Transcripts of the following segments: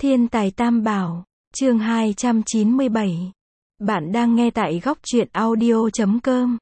Thiên tài tam bảo, chương 297. Bạn đang nghe tại góc truyện audio.com.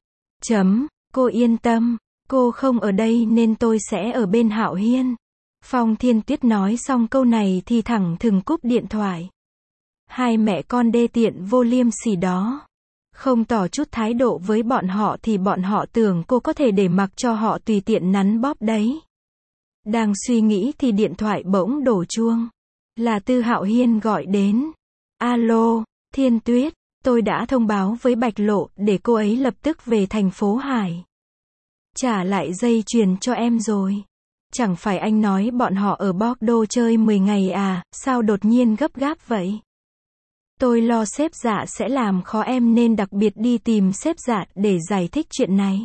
Cô yên tâm, cô không ở đây nên tôi sẽ ở bên Hạo Hiên. Phong Thiên Tuyết nói xong câu này thì thẳng thừng cúp điện thoại. Hai mẹ con đê tiện vô liêm sỉ đó. Không tỏ chút thái độ với bọn họ thì bọn họ tưởng cô có thể để mặc cho họ tùy tiện nắn bóp đấy. Đang suy nghĩ thì điện thoại bỗng đổ chuông. Là Tư Hạo Hiên gọi đến. Alo, Thiên Tuyết, tôi đã thông báo với Bạch Lộ để cô ấy lập tức về thành phố Hải. Trả lại dây chuyền cho em rồi. Chẳng phải anh nói bọn họ ở Bordeaux chơi 10 ngày à, sao đột nhiên gấp gáp vậy? Tôi lo sếp Dạ sẽ làm khó em nên đặc biệt đi tìm sếp Dạ để giải thích chuyện này.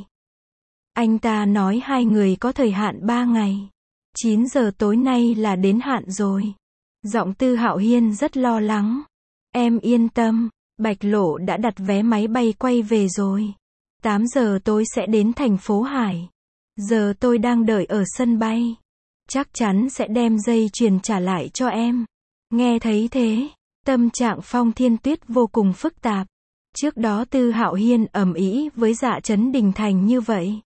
Anh ta nói hai người có thời hạn 3 ngày. 9 giờ tối nay là đến hạn rồi. Giọng Tư Hạo Hiên rất lo lắng. Em yên tâm, Bạch Lộ đã đặt vé máy bay quay về rồi. 8 giờ tối sẽ đến thành phố Hải. Giờ tôi đang đợi ở sân bay. Chắc chắn sẽ đem dây chuyền trả lại cho em. Nghe thấy thế, tâm trạng Phong Thiên Tuyết vô cùng phức tạp. Trước đó Tư Hạo Hiên ầm ĩ với Dạ Trấn Đình thành như vậy.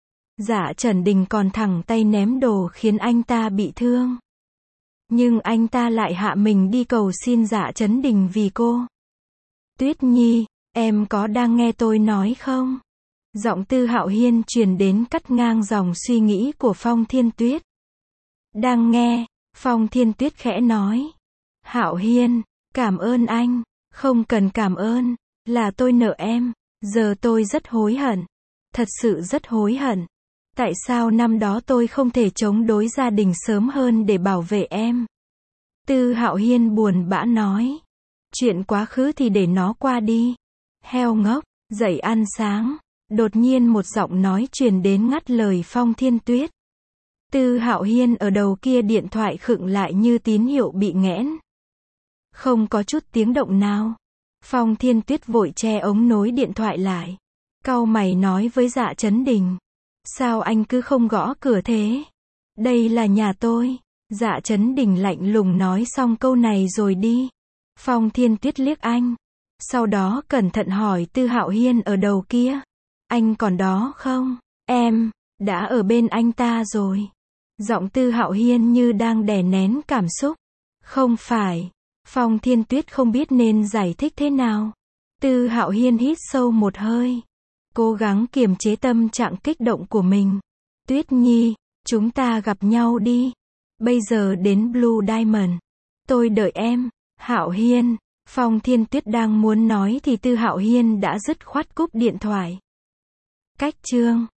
Dạ Trấn Đình còn thẳng tay ném đồ khiến anh ta bị thương. Nhưng anh ta lại hạ mình đi cầu xin Dạ Trấn Đình vì cô. Tuyết Nhi, em có đang nghe tôi nói không? Giọng Tư Hạo Hiên truyền đến cắt ngang dòng suy nghĩ của Phong Thiên Tuyết. Đang nghe, Phong Thiên Tuyết khẽ nói. Hạo Hiên, cảm ơn anh, không cần cảm ơn, là tôi nợ em, giờ tôi rất hối hận. Thật sự rất hối hận. Tại sao năm đó tôi không thể chống đối gia đình sớm hơn để bảo vệ em? Tư Hạo Hiên buồn bã nói. Chuyện quá khứ thì để nó qua đi. Heo ngốc, dậy ăn sáng. Đột nhiên một giọng nói truyền đến ngắt lời Phong Thiên Tuyết. Tư Hạo Hiên ở đầu kia điện thoại khựng lại như tín hiệu bị nghẽn. Không có chút tiếng động nào. Phong Thiên Tuyết vội che ống nối điện thoại lại. Cau mày nói với Dạ Trấn Đình. Sao anh cứ không gõ cửa thế? Đây là nhà tôi. Dạ Trấn Đình lạnh lùng nói xong câu này rồi đi. Phong Thiên Tuyết liếc anh. Sau đó cẩn thận hỏi Tư Hạo Hiên ở đầu kia. Anh còn đó không? Em đã ở bên anh ta rồi. Giọng Tư Hạo Hiên như đang đè nén cảm xúc. Không phải. Phong Thiên Tuyết không biết nên giải thích thế nào. Tư Hạo Hiên hít sâu một hơi. Cố gắng kiềm chế tâm trạng kích động của mình. Tuyết Nhi, chúng ta gặp nhau đi. Bây giờ đến Blue Diamond. Tôi đợi em. Hạo Hiên. Phong Thiên Tuyết đang muốn nói thì Tư Hạo Hiên đã dứt khoát cúp điện thoại. Cách chương